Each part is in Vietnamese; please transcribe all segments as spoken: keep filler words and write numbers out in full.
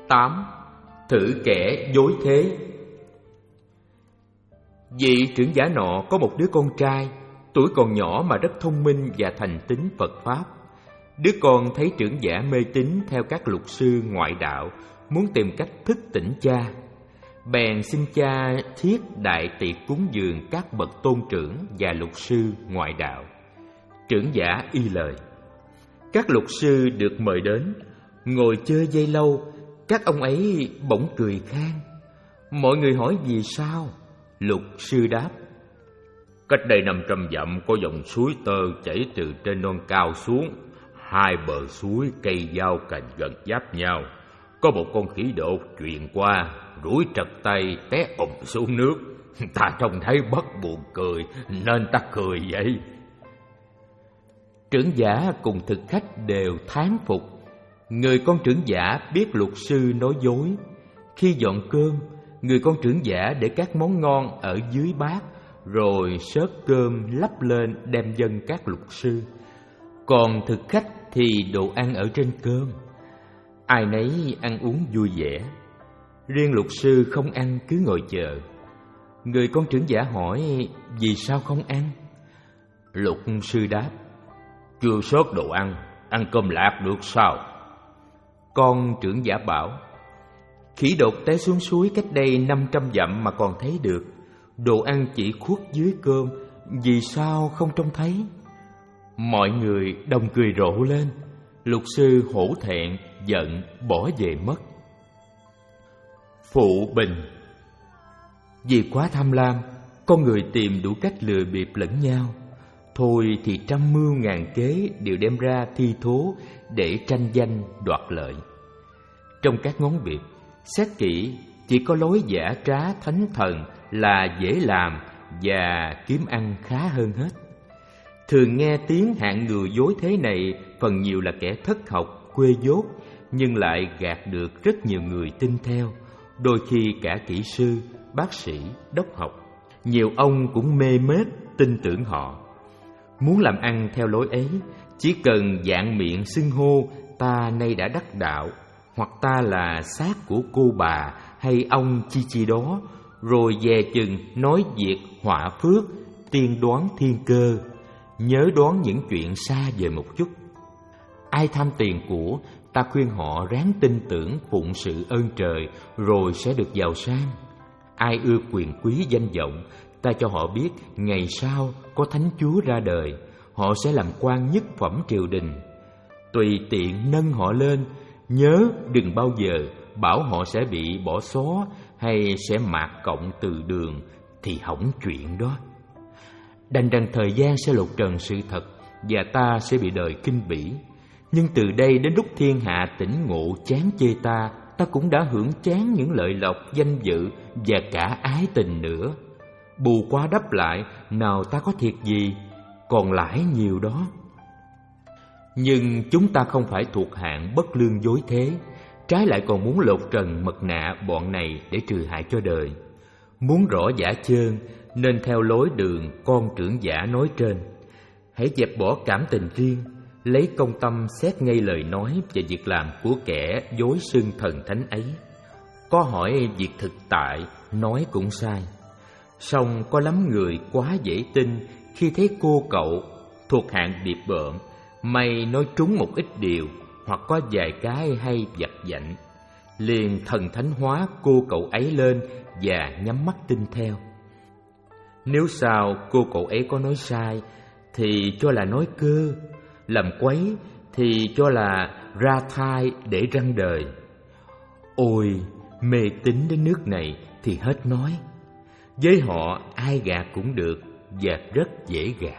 tám. Thử kẻ dối thế. Vị trưởng giả nọ có một đứa con trai, tuổi còn nhỏ mà rất thông minh và thành tín Phật Pháp. Đứa con thấy trưởng giả mê tín theo các luật sư ngoại đạo, muốn tìm cách thức tỉnh cha. Bèn xin cha thiết đại tiệc cúng dường các bậc tôn trưởng và luật sư ngoại đạo. Trưởng giả y lời. Các luật sư được mời đến, ngồi chơi dây lâu, các ông ấy bỗng cười khan. Mọi người hỏi vì sao? Luật sư đáp: cách đây năm trăm dặm có dòng suối tơ chảy từ trên non cao xuống. Hai bờ suối cây giao cành gần giáp nhau. Có một con khỉ đột truyền qua, rủi trật tay té ùm xuống nước. Ta trông thấy bất buồn cười nên ta cười vậy. Trưởng giả cùng thực khách đều thán phục. Người con trưởng giả biết luật sư nói dối. Khi dọn cơm, người con trưởng giả để các món ngon ở dưới bát, rồi xớt cơm lắp lên đem dâng các luật sư. Còn thực khách thì đồ ăn ở trên cơm. Ai nấy ăn uống vui vẻ. Riêng luật sư không ăn, cứ ngồi chờ. Người con trưởng giả hỏi vì sao không ăn. Luật sư đáp: chưa xớt đồ ăn, ăn cơm lạc được sao? Con trưởng giả bảo: khỉ đột té xuống suối cách đây năm trăm dặm mà còn thấy được. Đồ ăn chỉ khuất dưới cơm, vì sao không trông thấy? Mọi người đồng cười rộ lên. Luật sư hổ thẹn, giận, bỏ về mất. Phụ bình. Vì quá tham lam, con người tìm đủ cách lừa bịp lẫn nhau. Thôi thì trăm mưu ngàn kế đều đem ra thi thố để tranh danh đoạt lợi. Trong các ngón việc, xét kỹ chỉ có lối giả trá thánh thần là dễ làm và kiếm ăn khá hơn hết. Thường nghe tiếng hạng người dối thế này phần nhiều là kẻ thất học, quê dốt, nhưng lại gạt được rất nhiều người tin theo, đôi khi cả kỹ sư, bác sĩ, đốc học. Nhiều ông cũng mê mết tin tưởng họ. Muốn làm ăn theo lối ấy, chỉ cần vạn miệng xưng hô ta nay đã đắc đạo, hoặc ta là xác của cô bà hay ông chi chi đó, rồi dè chừng nói việc họa phước, tiên đoán thiên cơ, nhớ đoán những chuyện xa vời một chút. Ai tham tiền của, ta khuyên họ ráng tin tưởng phụng sự ơn trời, rồi sẽ được giàu sang. Ai ưa quyền quý danh vọng, ta cho họ biết ngày sau có thánh chúa ra đời, họ sẽ làm quan nhất phẩm triều đình. Tùy tiện nâng họ lên, nhớ đừng bao giờ bảo họ sẽ bị bỏ xó hay sẽ mạt cộng từ đường, thì hỏng chuyện đó. Đành rằng thời gian sẽ lột trần sự thật, và ta sẽ bị đời kinh bỉ. Nhưng từ đây đến lúc thiên hạ tỉnh ngộ chán chê ta, ta cũng đã hưởng chán những lợi lộc, danh dự và cả ái tình nữa. Bù qua đắp lại, nào ta có thiệt gì, còn lãi nhiều đó. Nhưng chúng ta không phải thuộc hạng bất lương dối thế, trái lại còn muốn lột trần mật nạ bọn này để trừ hại cho đời. Muốn rõ giả chơn, nên theo lối đường con trưởng giả nói trên. Hãy dẹp bỏ cảm tình riêng, lấy công tâm xét ngay lời nói và việc làm của kẻ dối xưng thần thánh ấy. Có hỏi việc thực tại, nói cũng sai. Song có lắm người quá dễ tin khi thấy cô cậu thuộc hạng điệp bợm, may nói trúng một ít điều, hoặc có vài cái hay vặt vãnh, liền thần thánh hóa cô cậu ấy lên và nhắm mắt tin theo. Nếu sao cô cậu ấy có nói sai thì cho là nói cơ, làm quấy thì cho là ra thai để răng đời. Ôi, mê tín đến nước này thì hết nói. Với họ ai gạt cũng được và rất dễ gạt.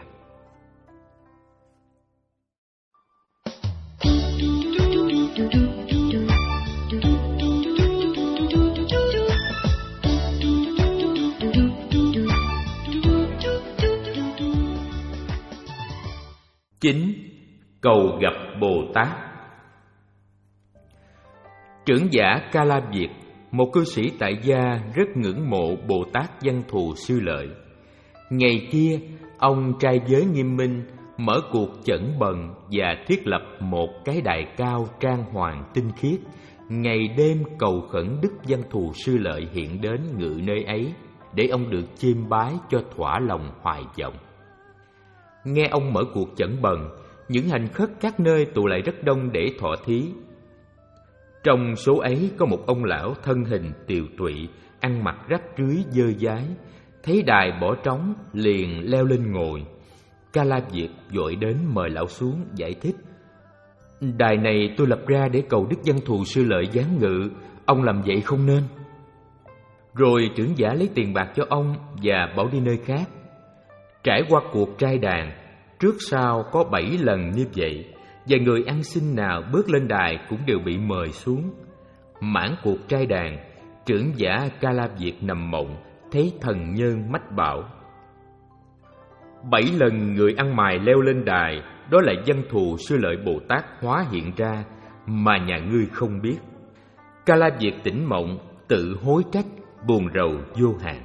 Chín. Cầu gặp Bồ Tát. Trưởng giả Ca La Việt, một cư sĩ tại gia, rất ngưỡng mộ Bồ Tát Văn Thù Sư Lợi. Ngày kia, ông trai giới nghiêm minh, mở cuộc chẩn bần và thiết lập một cái đài cao trang hoàng tinh khiết, ngày đêm cầu khẩn Đức Văn Thù Sư Lợi hiện đến ngự nơi ấy, để ông được chiêm bái cho thỏa lòng hoài vọng. Nghe ông mở cuộc chẩn bần, những hành khất các nơi tụ lại rất đông để thọ thí. Trong số ấy có một ông lão thân hình tiều tụy, ăn mặc rách rưới dơ dái, thấy đài bỏ trống liền leo lên ngồi. Ca La Việt vội đến mời lão xuống giải thích: "Đài này tôi lập ra để cầu Đức Văn Thù Sư Lợi giáng ngự, ông làm vậy không nên." Rồi trưởng giả lấy tiền bạc cho ông và bảo đi nơi khác. Trải qua cuộc trai đàn, trước sau có bảy lần như vậy, và người ăn xin nào bước lên đài cũng đều bị mời xuống. Mãn cuộc trai đàn, trưởng giả Ca La Việt nằm mộng, thấy thần nhân mách bảo: "Bảy lần người ăn mài leo lên đài, đó là Văn Thù Sư Lợi Bồ Tát hóa hiện ra, mà nhà ngươi không biết." Ca La Việt tỉnh mộng, tự hối trách, buồn rầu vô hạn.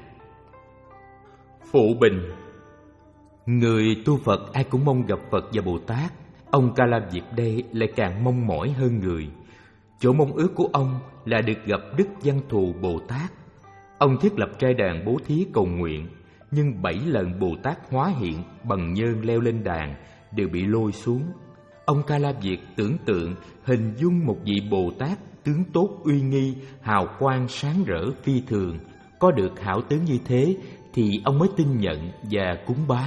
Phụ bình: người tu Phật ai cũng mong gặp Phật và Bồ Tát, ông Ca La Việt đây lại càng mong mỏi hơn người. Chỗ mong ước của ông là được gặp Đức Văn Thù Bồ Tát. Ông thiết lập trai đàn bố thí cầu nguyện, nhưng bảy lần Bồ Tát hóa hiện bằng nhơn leo lên đàn đều bị lôi xuống. Ông Ca La Việt tưởng tượng hình dung một vị Bồ Tát tướng tốt uy nghi, hào quang sáng rỡ phi thường. Có được hảo tướng như thế thì ông mới tin nhận và cúng bái.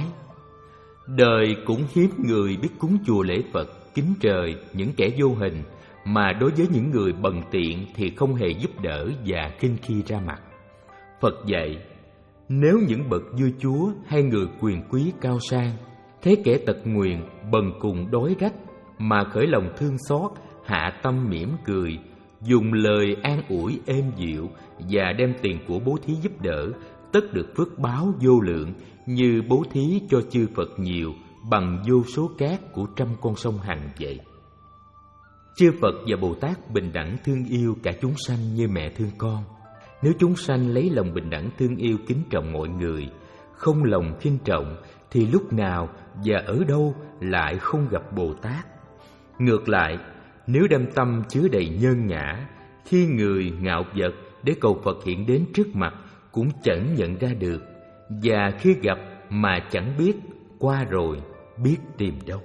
Đời cũng hiếm người biết cúng chùa lễ Phật, kính trời những kẻ vô hình, mà đối với những người bần tiện thì không hề giúp đỡ và khinh khi ra mặt. Phật dạy, nếu những bậc vua chúa hay người quyền quý cao sang thấy kẻ tật nguyền, bần cùng đói rách mà khởi lòng thương xót, hạ tâm mỉm cười, dùng lời an ủi êm dịu và đem tiền của bố thí giúp đỡ, tất được phước báo vô lượng, như bố thí cho chư Phật nhiều bằng vô số cát của trăm con sông Hằng vậy. Chư Phật và Bồ Tát bình đẳng thương yêu cả chúng sanh như mẹ thương con. Nếu chúng sanh lấy lòng bình đẳng thương yêu kính trọng mọi người, không lòng khinh trọng, thì lúc nào và ở đâu lại không gặp Bồ Tát. Ngược lại, nếu đem tâm chứa đầy nhơn nhã, khi người ngạo vật để cầu Phật hiện đến trước mặt cũng chẳng nhận ra được, và khi gặp mà chẳng biết, qua rồi biết tìm đâu.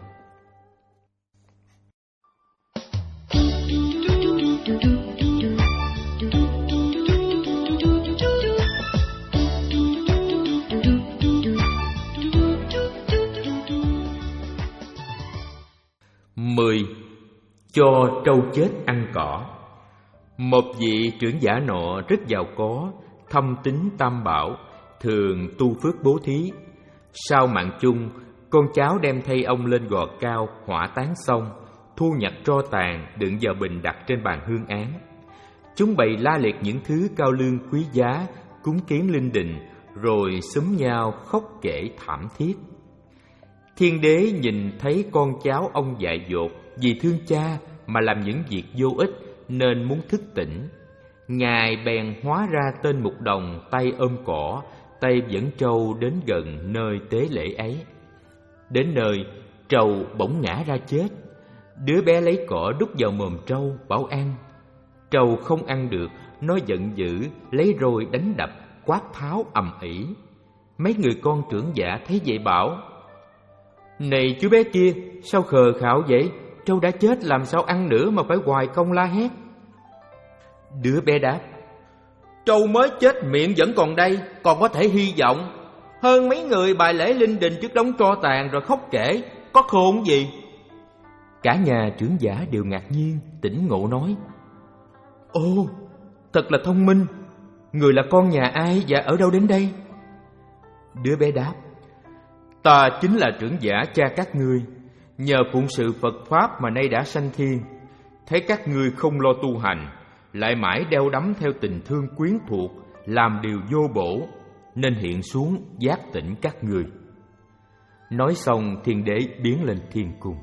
Mười. Cho trâu chết ăn cỏ. Một vị trưởng giả nọ rất giàu có, thâm tín tam bảo, thường tu phước bố thí. Sau mạng chung, con cháu đem thay ông lên gò cao, hỏa táng xong, thu nhặt tro tàn đựng vào bình đặt trên bàn hương án. Chúng bày la liệt những thứ cao lương quý giá, cúng kiến linh đình, rồi xúm nhau khóc kể thảm thiết. Thiên đế nhìn thấy con cháu ông dại dột vì thương cha mà làm những việc vô ích, nên muốn thức tỉnh. Ngài bèn hóa ra tên mục đồng, tay ôm cỏ, tay dẫn trâu đến gần nơi tế lễ ấy. Đến nơi, trâu bỗng ngã ra chết. Đứa bé lấy cỏ đút vào mồm trâu, bảo ăn. Trâu không ăn được, nó giận dữ, lấy roi đánh đập, quát tháo ầm ĩ. Mấy người con trưởng giả thấy vậy bảo: "Này chú bé kia, sao khờ khạo vậy? Trâu đã chết làm sao ăn nữa mà phải hoài công la hét?" Đứa bé đáp: "Trâu mới chết miệng vẫn còn đây, còn có thể hy vọng. Hơn mấy người bài lễ linh đình trước đống tro tàn rồi khóc kể, có khôn gì?" Cả nhà trưởng giả đều ngạc nhiên, tỉnh ngộ nói: "Ồ, thật là thông minh. Người là con nhà ai và ở đâu đến đây?" Đứa bé đáp: "Ta chính là trưởng giả cha các ngươi, nhờ phụng sự Phật Pháp mà nay đã sanh thiên. Thấy các ngươi không lo tu hành, lại mãi đeo đắm theo tình thương quyến thuộc, làm điều vô bổ, nên hiện xuống giác tỉnh các ngươi." Nói xong, thiên đế biến lên thiên cung.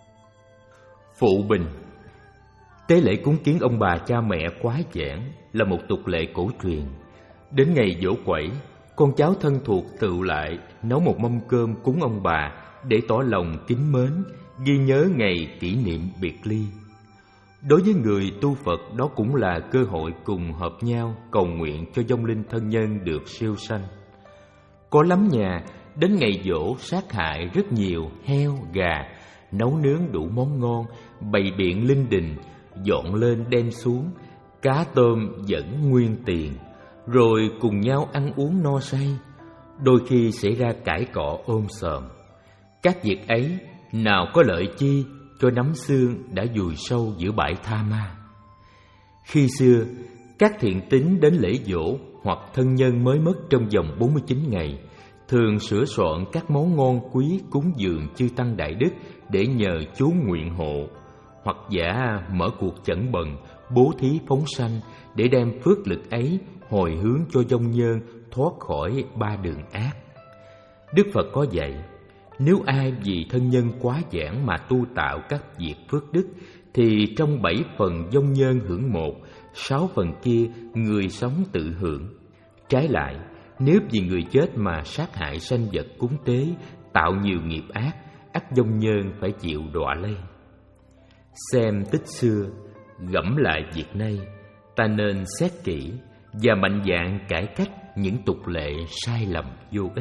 Phụ bình: tế lễ cúng kiến ông bà cha mẹ quá giản, là một tục lệ cổ truyền. Đến ngày giỗ quẩy, con cháu thân thuộc tụ lại nấu một mâm cơm cúng ông bà để tỏ lòng kính mến, ghi nhớ ngày kỷ niệm biệt ly. Đối với người tu Phật, đó cũng là cơ hội cùng hợp nhau cầu nguyện cho vong linh thân nhân được siêu sanh. Có lắm nhà đến ngày giỗ sát hại rất nhiều heo, gà, nấu nướng đủ món ngon, bày biện linh đình, dọn lên đem xuống, cá tôm vẫn nguyên tiền, rồi cùng nhau ăn uống no say. Đôi khi xảy ra cãi cọ ôm sòm. Các việc ấy nào có lợi chi cho nắm xương đã vùi sâu giữa bãi tha ma. Khi xưa, các thiện tín đến lễ giỗ hoặc thân nhân mới mất trong vòng bốn mươi chín ngày thường sửa soạn các món ngon quý cúng dường chư tăng đại đức để nhờ chú nguyện hộ, hoặc giả mở cuộc chẩn bần, bố thí phóng sanh để đem phước lực ấy hồi hướng cho vong nhân thoát khỏi ba đường ác. Đức Phật có dạy, nếu ai vì thân nhân quá giản mà tu tạo các việc phước đức, thì trong bảy phần vong nhân hưởng một, sáu phần kia người sống tự hưởng. Trái lại, nếu vì người chết mà sát hại sanh vật cúng tế, tạo nhiều nghiệp ác, ắt vong nhân phải chịu đọa lây. Xem tích xưa, gẫm lại việc này, ta nên xét kỹ và mạnh dạn cải cách những tục lệ sai lầm vô ích.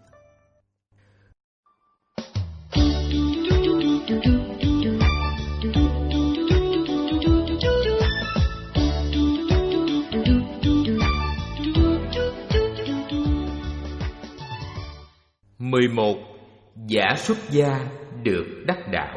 mười một. Giả xuất gia được đắc đạo.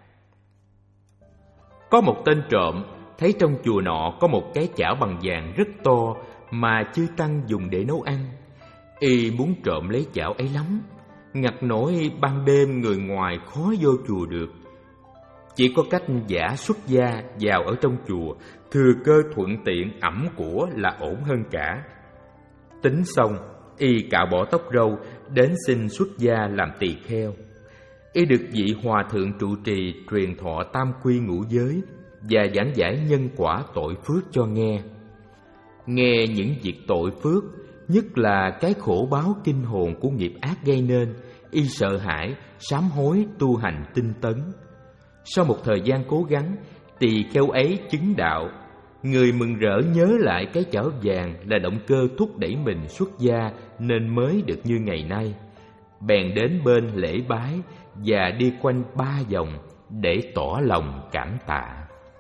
Có một tên trộm thấy trong chùa nọ có một cái chảo bằng vàng rất to mà chư tăng dùng để nấu ăn. Y muốn trộm lấy chảo ấy lắm, ngặt nổi ban đêm người ngoài khó vô chùa được. Chỉ có cách giả xuất gia vào ở trong chùa, thừa cơ thuận tiện ẵm của là ổn hơn cả. Tính xong, y cạo bỏ tóc râu, đến xin xuất gia làm tỳ kheo. Y được vị hòa thượng trụ trì truyền thọ tam quy ngũ giới và giảng giải nhân quả tội phước cho nghe. Nghe những việc tội phước, nhất là cái khổ báo kinh hồn của nghiệp ác gây nên, y sợ hãi, sám hối tu hành tinh tấn. Sau một thời gian cố gắng, tỳ kheo ấy chứng đạo. Người mừng rỡ nhớ lại cái chảo vàng là động cơ thúc đẩy mình xuất gia nên mới được như ngày nay. Bèn đến bên lễ bái và đi quanh ba vòng để tỏ lòng cảm tạ.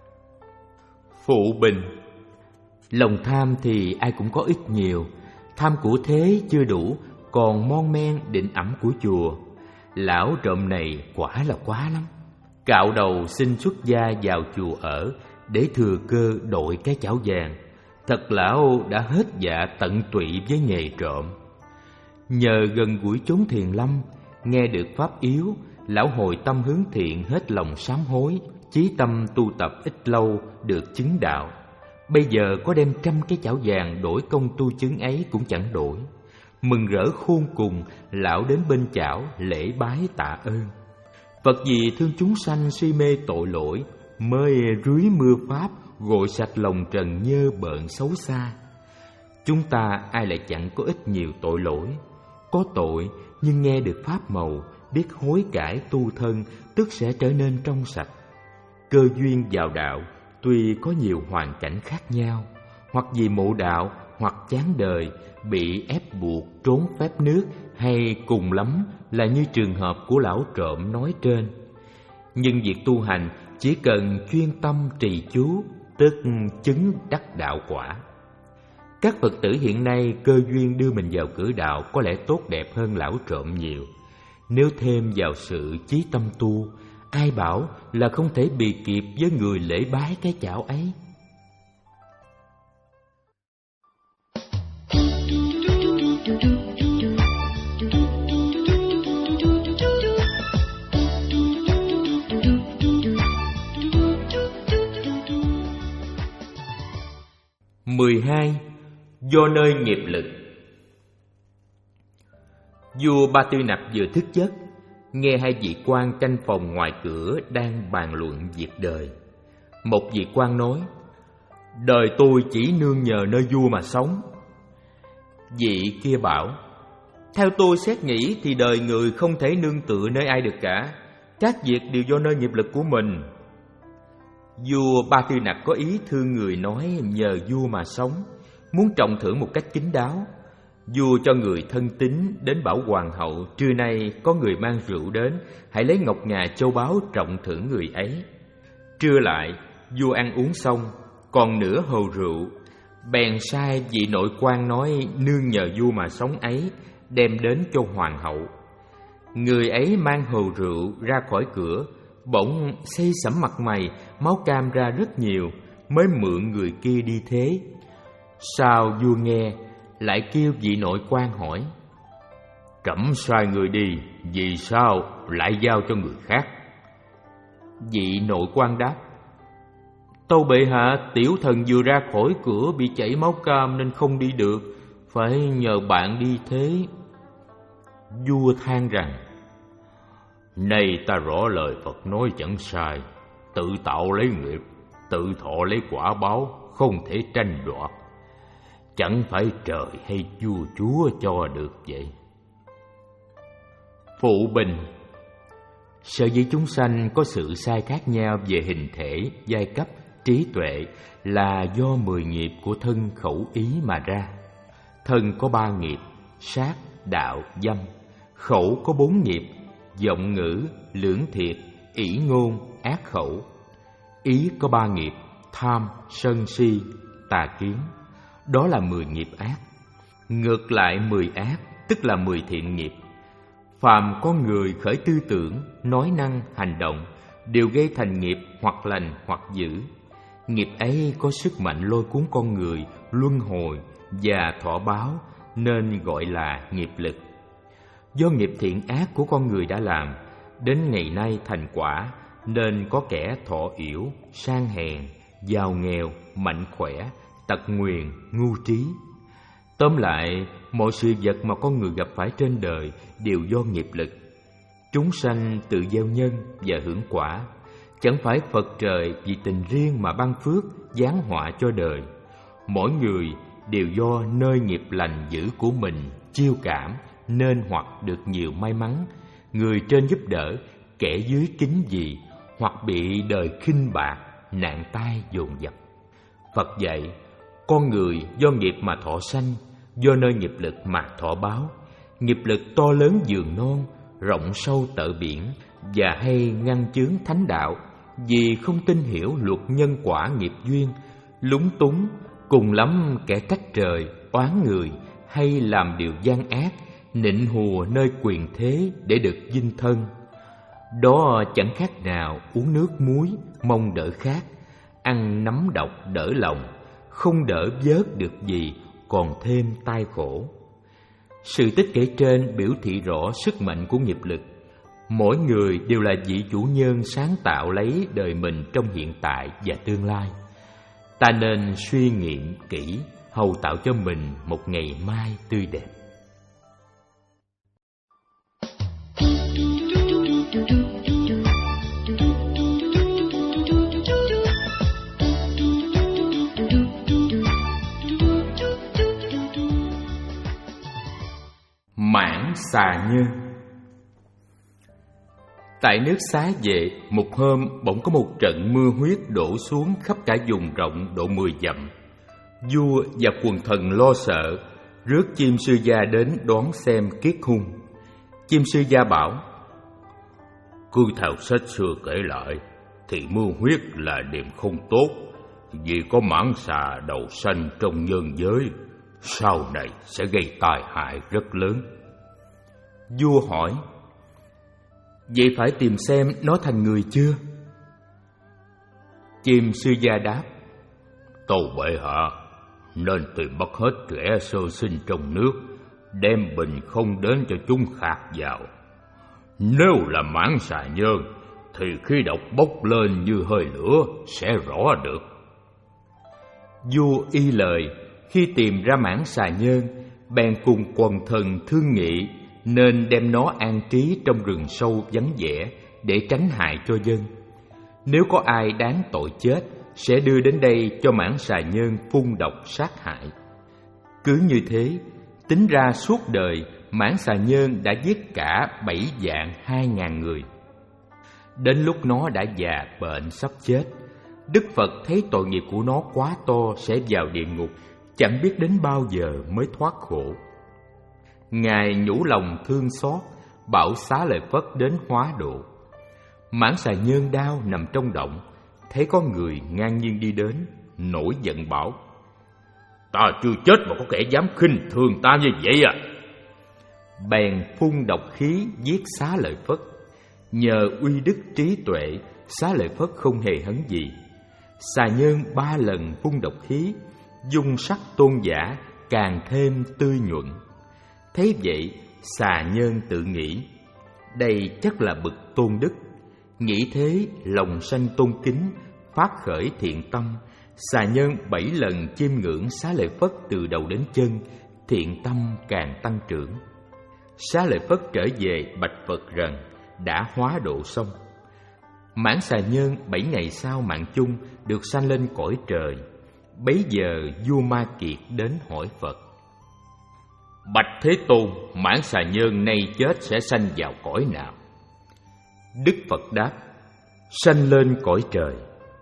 Phụ bình: lòng tham thì ai cũng có ít nhiều, tham của thế chưa đủ, còn mon men định ẵm của chùa. Lão trộm này quả là quá lắm. Cạo đầu xin xuất gia vào chùa ở để thừa cơ đội cái chảo vàng. Thật lão đã hết dạ tận tụy với nghề trộm. Nhờ gần gũi chốn thiền lâm, nghe được pháp yếu, lão hồi tâm hướng thiện, hết lòng sám hối, chí tâm tu tập ít lâu được chứng đạo. Bây giờ có đem trăm cái chảo vàng đổi công tu chứng ấy cũng chẳng đổi. Mừng rỡ khôn cùng, lão đến bên chảo lễ bái tạ ơn. Phật vì thương chúng sanh si mê tội lỗi, mới rưới mưa pháp gội sạch lòng trần nhơ bợn xấu xa. Chúng ta ai lại chẳng có ít nhiều tội lỗi. Có tội nhưng nghe được pháp màu, biết hối cải tu thân, tức sẽ trở nên trong sạch. Cơ duyên vào đạo tuy có nhiều hoàn cảnh khác nhau, hoặc vì mộ đạo, hoặc chán đời, bị ép buộc trốn phép nước, hay cùng lắm là như trường hợp của lão trộm nói trên. Nhưng việc tu hành chỉ cần chuyên tâm trì chú, tức chứng đắc đạo quả. Các Phật tử hiện nay cơ duyên đưa mình vào cửa đạo có lẽ tốt đẹp hơn lão trộm nhiều. Nếu thêm vào sự chí tâm tu, ai bảo là không thể bì kịp với người lễ bái cái chảo ấy. mười hai. Do nơi nghiệp lực. Vua Ba Tư Nặc vừa thức giấc, nghe hai vị quan canh phòng ngoài cửa đang bàn luận việc đời. Một vị quan nói: đời tôi chỉ nương nhờ nơi vua mà sống. Vị kia bảo: theo tôi xét nghĩ thì đời người không thể nương tựa nơi ai được cả. Các việc đều do nơi nghiệp lực của mình. Vua Ba Tư Nặc có ý thương người nói nhờ vua mà sống, muốn trọng thưởng một cách kín đáo. Vua cho người thân tín đến bảo hoàng hậu trưa nay có người mang rượu đến, hãy lấy ngọc ngà châu báu trọng thưởng người ấy. Trưa lại, vua ăn uống xong, còn nửa hồ rượu, bèn sai vị nội quan nói nương nhờ vua mà sống ấy đem đến cho hoàng hậu. Người ấy mang hồ rượu ra khỏi cửa, bỗng xây sẩm mặt mày, máu cam ra rất nhiều, mới mượn người kia đi thế. Sao vua nghe, lại kêu vị nội quan hỏi: Trẫm sai người đi, vì sao lại giao cho người khác? Vị nội quan đáp: Tâu bệ hạ, tiểu thần vừa ra khỏi cửa bị chảy máu cam nên không đi được, phải nhờ bạn đi thế. Vua than rằng: Nay ta rõ lời Phật nói chẳng sai, tự tạo lấy nghiệp, tự thọ lấy quả báo, không thể tranh đoạt. Chẳng phải trời hay vua chúa cho được vậy. Phụ bình: Sở dĩ chúng sanh có sự sai khác nhau về hình thể, giai cấp, trí tuệ là do mười nghiệp của thân khẩu ý mà ra. Thân có ba nghiệp: sát, đạo, dâm. Khẩu có bốn nghiệp: vọng ngữ, lưỡng thiệt, ỷ ngôn, ác khẩu. Ý có ba nghiệp: tham, sân si, tà kiến. Đó là mười nghiệp ác. Ngược lại mười ác tức là mười thiện nghiệp. Phàm có người khởi tư tưởng, nói năng, hành động đều gây thành nghiệp hoặc lành hoặc dữ. Nghiệp ấy có sức mạnh lôi cuốn con người luân hồi và thọ báo, nên gọi là nghiệp lực. Do nghiệp thiện ác của con người đã làm, đến ngày nay thành quả, nên có kẻ thọ yểu, sang hèn, giàu nghèo, mạnh khỏe, tật nguyền, ngu trí. Tóm lại, mọi sự vật mà con người gặp phải trên đời đều do nghiệp lực. Chúng sanh tự gieo nhân và hưởng quả. Chẳng phải Phật trời vì tình riêng mà ban phước, giáng họa cho đời. Mỗi người đều do nơi nghiệp lành dữ của mình chiêu cảm, nên hoặc được nhiều may mắn, người trên giúp đỡ, kẻ dưới kính dị, hoặc bị đời khinh bạc, nạn tai dồn dập. Phật dạy, con người do nghiệp mà thọ sanh, do nơi nghiệp lực mà thọ báo. Nghiệp lực to lớn giường non, rộng sâu tợ biển, và hay ngăn chướng thánh đạo, vì không tin hiểu luật nhân quả nghiệp duyên, lúng túng, cùng lắm kẻ trách trời, oán người, hay làm điều gian ác, nịnh hùa nơi quyền thế để được vinh thân. Đó chẳng khác nào uống nước muối mong đỡ khát, ăn nấm độc đỡ lòng, không đỡ vớt được gì, còn thêm tai khổ. Sự tích kể trên biểu thị rõ sức mạnh của nghiệp lực. Mỗi người đều là vị chủ nhân sáng tạo lấy đời mình trong hiện tại và tương lai. Ta nên suy nghiệm kỹ, hầu tạo cho mình một ngày mai tươi đẹp. Mãn xà nhân. Tại nước Xá Vệ, một hôm bỗng có một trận mưa huyết đổ xuống khắp cả vùng rộng độ mười dặm. Vua và quần thần lo sợ, rước chim sư gia đến đón xem kiết hung. Chim sư gia bảo: Cứ theo sách xưa kể lại, thì mưa huyết là điểm không tốt, vì có mãng xà đầu xanh trong nhân giới, sau này sẽ gây tai hại rất lớn. Vua hỏi: Vậy phải tìm xem nó thành người chưa? Chim sư gia đáp: Tâu bệ hạ, nên tìm bắt hết trẻ sơ sinh trong nước, đem bình không đến cho chúng khạc vào. Nếu là mãng xà nhân, thì khi độc bốc lên như hơi lửa sẽ rõ được. Vua y lời, khi tìm ra mãng xà nhân, bèn cùng quần thần thương nghị nên đem nó an trí trong rừng sâu vắng vẻ để tránh hại cho dân. Nếu có ai đáng tội chết, sẽ đưa đến đây cho mãng xà nhân phun độc sát hại. Cứ như thế, tính ra suốt đời, mãng xà nhân đã giết cả bảy vạn hai ngàn người. Đến lúc nó đã già bệnh sắp chết, Đức Phật thấy tội nghiệp của nó quá to sẽ vào địa ngục, chẳng biết đến bao giờ mới thoát khổ. Ngài nhủ lòng thương xót, bảo Xá Lợi Phất đến hóa độ. Mãn Xà Nhân Đao nằm trong động, thấy có người ngang nhiên đi đến, nổi giận bảo: Ta chưa chết mà có kẻ dám khinh thường ta như vậy à? Bèn phun độc khí giết Xá Lợi Phất. Nhờ uy đức trí tuệ, Xá Lợi Phất không hề hấn gì. Xà Nhân ba lần phun độc khí, dung sắc tôn giả càng thêm tươi nhuận. Thấy vậy, Xà Nhân tự nghĩ: đây chắc là bậc tôn đức. Nghĩ thế, lòng sanh tôn kính, phát khởi thiện tâm. Xà Nhân bảy lần chiêm ngưỡng Xá Lợi Phất từ đầu đến chân, thiện tâm càng tăng trưởng. Xá Lợi Phất trở về bạch Phật rằng đã hóa độ xong. Mãn Xà Nhân bảy ngày sau mạng chung được sanh lên cõi trời. Bấy giờ vua Ma Kiệt đến hỏi Phật: Bạch Thế Tôn, Mãn Xà Nhân nay chết sẽ sanh vào cõi nào? Đức Phật đáp: sanh lên cõi trời.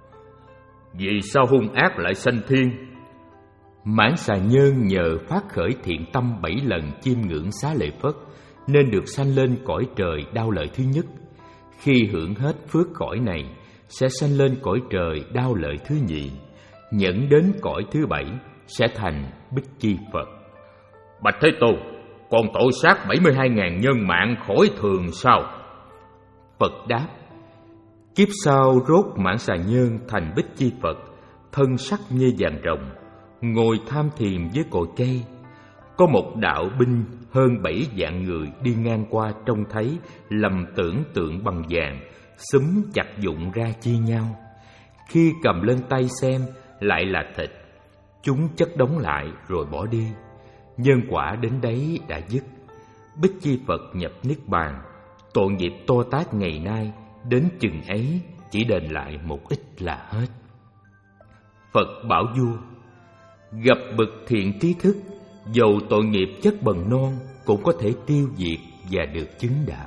Vì sao hung ác lại sanh thiên? Mãn Xà Nhân nhờ phát khởi thiện tâm bảy lần chiêm ngưỡng Xá Lợi Phất nên được sanh lên cõi trời đau lợi thứ nhất. Khi hưởng hết phước cõi này, sẽ sanh lên cõi trời đau lợi thứ nhì. Nhẫn đến cõi thứ bảy, sẽ thành Bích Chi Phật. Bạch Thế Tôn, còn tội sát bảy mươi hai ngàn nhân mạng khỏi thường sao? Phật đáp: kiếp sau rốt Mãn Xà Nhân thành Bích Chi Phật, thân sắc như vàng rồng, ngồi tham thiền với cội cây. Có một đạo binh hơn bảy vạn người đi ngang qua trông thấy, lầm tưởng tượng bằng vàng, xúm chặt dụng ra chia nhau. Khi cầm lên tay xem, lại là thịt. Chúng chất đóng lại rồi bỏ đi. Nhân quả đến đấy đã dứt. Bích Chi Phật nhập niết bàn. Tội nghiệp to tát ngày nay đến chừng ấy chỉ đền lại một ít là hết. Phật bảo vua: gặp bậc thiện trí thức, dầu tội nghiệp chất bần non cũng có thể tiêu diệt và được chứng đạo.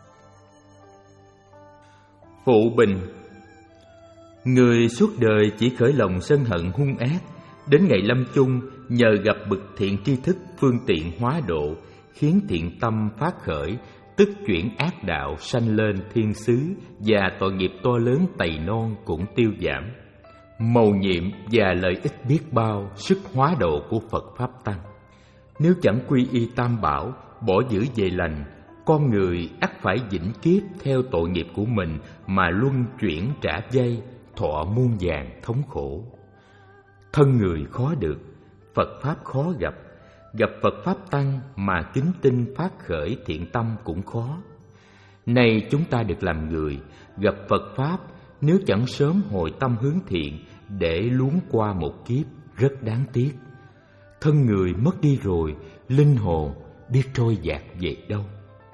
Phụ bình: người suốt đời chỉ khởi lòng sân hận hung ác, đến ngày lâm chung nhờ gặp bậc thiện tri thức phương tiện hóa độ, khiến thiện tâm phát khởi, tức chuyển ác đạo sanh lên thiên xứ, và tội nghiệp to lớn tày non cũng tiêu giảm. Mầu nhiệm và lợi ích biết bao sức hóa độ của Phật Pháp Tăng. Nếu chẳng quy y tam bảo, bỏ giữ về lành, con người ắt phải vĩnh kiếp theo tội nghiệp của mình mà luân chuyển trả dây, thọ muôn vàn thống khổ. Thân người khó được, Phật Pháp khó gặp. Gặp Phật Pháp Tăng mà kính tinh phát khởi thiện tâm cũng khó. Nay chúng ta được làm người, gặp Phật Pháp, nếu chẳng sớm hồi tâm hướng thiện, để luống qua một kiếp rất đáng tiếc. Thân người mất đi rồi, linh hồn biết trôi dạt về đâu.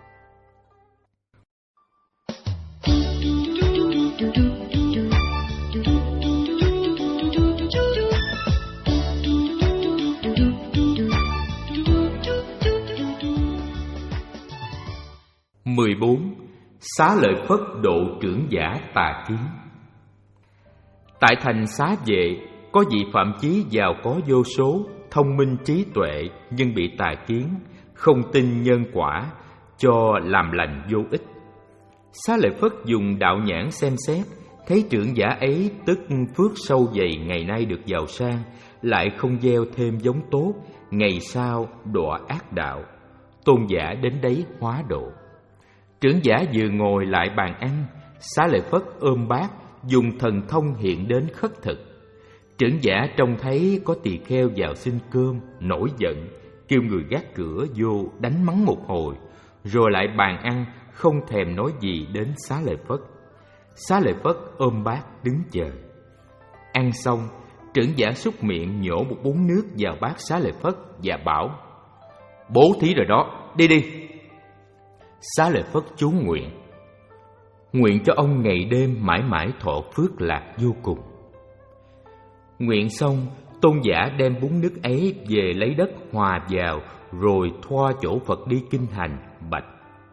mười bốn. Xá Lợi Phất độ trưởng giả tà kiến. Tại thành Xá Vệ, có vị phạm chí giàu có vô số, thông minh trí tuệ, nhưng bị tà kiến, không tin nhân quả, cho làm lành vô ích. Xá Lợi Phất dùng đạo nhãn xem xét, thấy trưởng giả ấy tức phước sâu dày ngày nay được giàu sang, lại không gieo thêm giống tốt, ngày sau đọa ác đạo. Tôn giả đến đấy hóa độ. Trưởng giả vừa ngồi lại bàn ăn, Xá Lợi Phất ôm bát, dùng thần thông hiện đến khất thực. Trưởng giả trông thấy có tỳ kheo vào xin cơm, nổi giận, kêu người gác cửa vô đánh mắng một hồi, rồi lại bàn ăn, không thèm nói gì đến Xá Lợi Phất. Xá Lợi Phất ôm bát đứng chờ. Ăn xong, trưởng giả xúc miệng nhổ một bún nước vào bát Xá Lợi Phất và bảo: bố thí rồi đó, đi đi. Xá Lợi Phất chú nguyện: nguyện cho ông ngày đêm mãi mãi thọ phước lạc vô cùng. Nguyện xong, tôn giả đem bún nước ấy về lấy đất hòa vào, rồi thoa chỗ Phật đi kinh hành, bạch: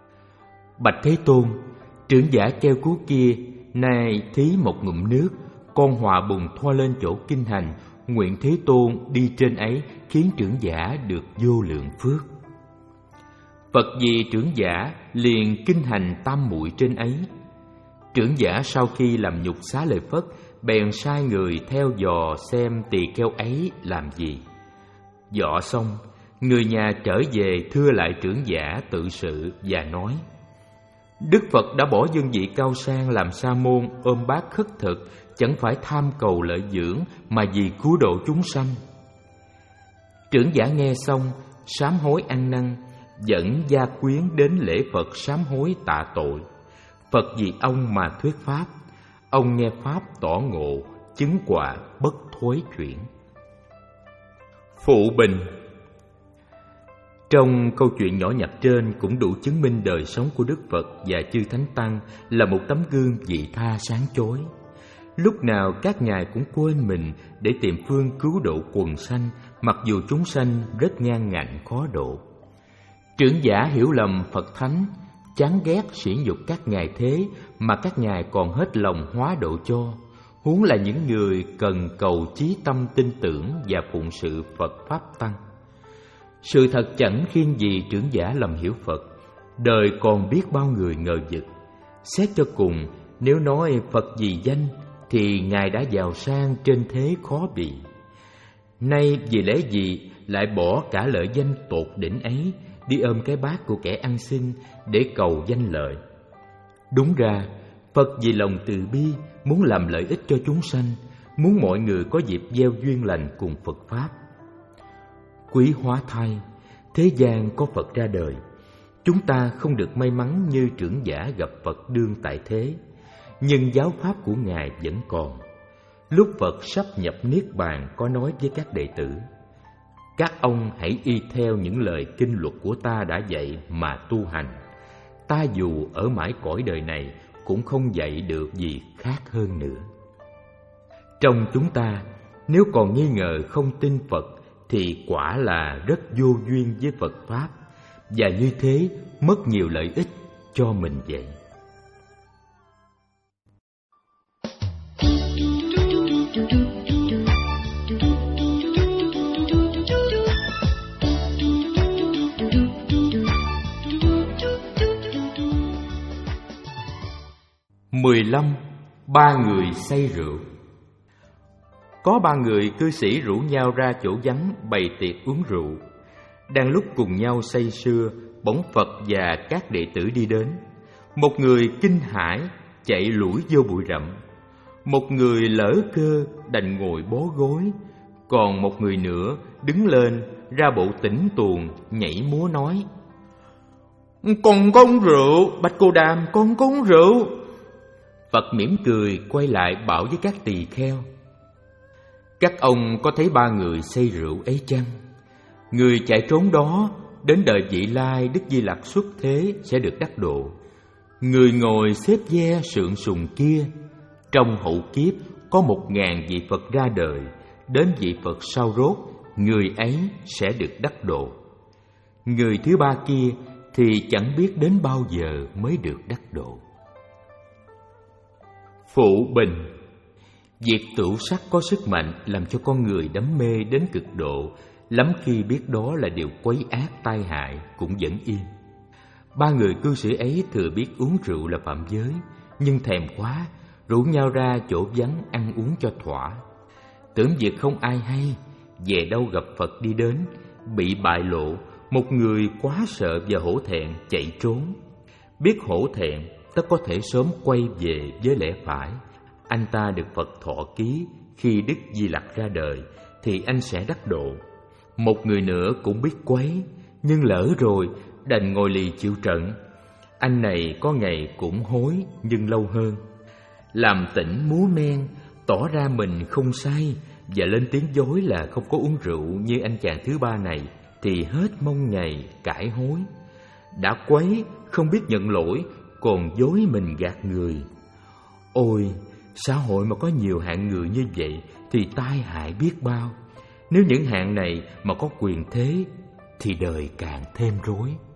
bạch Thế Tôn, trưởng giả treo cú kia nay thí một ngụm nước, con họa bùng thoa lên chỗ kinh hành, nguyện Thế Tôn đi trên ấy khiến trưởng giả được vô lượng phước. Phật vì trưởng giả liền kinh hành tam muội trên ấy. Trưởng giả sau khi làm nhục xá lợi Phất, bèn sai người theo dò xem tỳ kheo ấy làm gì. Dọ xong, người nhà trở về thưa lại trưởng giả tự sự và nói: Đức Phật đã bỏ dương vị cao sang làm sa môn, ôm bát khất thực, chẳng phải tham cầu lợi dưỡng mà vì cứu độ chúng sanh. Trưởng giả nghe xong, sám hối ăn năn, dẫn gia quyến đến lễ Phật sám hối tạ tội. Phật vì ông mà thuyết pháp, ông nghe pháp tỏ ngộ, chứng quả bất thối chuyển. Phụ bình. Trong câu chuyện nhỏ nhặt trên cũng đủ chứng minh đời sống của Đức Phật và chư Thánh Tăng là một tấm gương vị tha sáng chói. Lúc nào các ngài cũng quên mình để tìm phương cứu độ quần sanh, mặc dù chúng sanh rất ngang ngạnh khó độ. Trưởng giả hiểu lầm Phật Thánh, chán ghét sỉ nhục các ngài thế mà các ngài còn hết lòng hóa độ cho, huống là những người cần cầu chí tâm tin tưởng và phụng sự Phật Pháp Tăng. Sự thật chẳng khiêng gì trưởng giả lầm hiểu Phật, đời còn biết bao người ngờ vực. Xét cho cùng, nếu nói Phật vì danh thì ngài đã giàu sang trên thế khó bị. Nay vì lẽ gì lại bỏ cả lợi danh tột đỉnh ấy, đi ôm cái bát của kẻ ăn xin để cầu danh lợi? Đúng ra, Phật vì lòng từ bi muốn làm lợi ích cho chúng sanh, muốn mọi người có dịp gieo duyên lành cùng Phật Pháp. Quý hóa thay, thế gian có Phật ra đời, chúng ta không được may mắn như trưởng giả gặp Phật đương tại thế, nhưng giáo pháp của ngài vẫn còn. Lúc Phật sắp nhập niết bàn có nói với các đệ tử: Các ông hãy y theo những lời kinh luật của ta đã dạy mà tu hành. Ta dù ở mãi cõi đời này cũng không dạy được gì khác hơn nữa. Trong chúng ta, nếu còn nghi ngờ không tin Phật thì quả là rất vô duyên với Phật Pháp, và như thế mất nhiều lợi ích cho mình vậy. mười lăm. Ba người say rượu. Có ba người cư sĩ rủ nhau ra chỗ vắng bày tiệc uống rượu. Đang lúc cùng nhau say sưa, bỗng Phật và các đệ tử đi đến. Một người kinh hãi chạy lủi vô bụi rậm, một người lỡ cơ đành ngồi bó gối, còn một người nữa đứng lên ra bộ tĩnh tuồng nhảy múa nói: Con có uống rượu, Bạch Cô Đàm, con có uống rượu. Phật mỉm cười quay lại bảo với các tỳ kheo: Các ông có thấy ba người say rượu ấy chăng? Người chạy trốn đó đến đời vị lai Đức Di Lặc xuất thế sẽ được đắc độ. Người ngồi xếp ve sượng sùng kia, trong hậu kiếp có một ngàn vị Phật ra đời, đến vị Phật sau rốt, người ấy sẽ được đắc độ. Người thứ ba kia thì chẳng biết đến bao giờ mới được đắc độ. Phụ bình. Việc tửu sắc có sức mạnh làm cho con người đắm mê đến cực độ, lắm khi biết đó là điều quấy ác tai hại cũng vẫn yên. Ba người cư sĩ ấy thừa biết uống rượu là phạm giới, nhưng thèm quá, rủ nhau ra chỗ vắng ăn uống cho thỏa. Tưởng việc không ai hay, về đâu gặp Phật đi đến, bị bại lộ, một người quá sợ và hổ thẹn chạy trốn. Biết hổ thẹn, tất có thể sớm quay về với lẽ phải. Anh ta được Phật thọ ký khi Đức Di Lặc ra đời thì anh sẽ đắc độ. Một người nữa cũng biết quấy, nhưng lỡ rồi đành ngồi lì chịu trận. Anh này có ngày cũng hối nhưng lâu hơn, làm tỉnh múa men, tỏ ra mình không say và lên tiếng dối là không có uống rượu như anh chàng thứ ba này, thì hết mong ngày cải hối. Đã quấy không biết nhận lỗi, còn dối mình gạt người. Ôi, xã hội mà có nhiều hạng người như vậy thì tai hại biết bao. Nếu những hạng này mà có quyền thế thì đời càng thêm rối.